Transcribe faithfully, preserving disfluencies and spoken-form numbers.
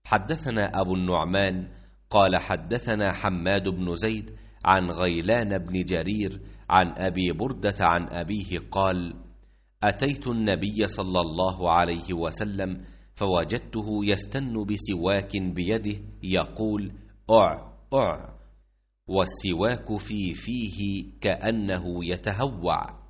حدثنا أبو النعمان قال حدثنا حماد بن زيد عن غيلان بن جرير عن أبي بردة عن أبيه قال: أتيت النبي صلى الله عليه وسلم فوجدته يستن بسواك بيده يقول: أع أع، والسواك في فيه كأنه يتهوع.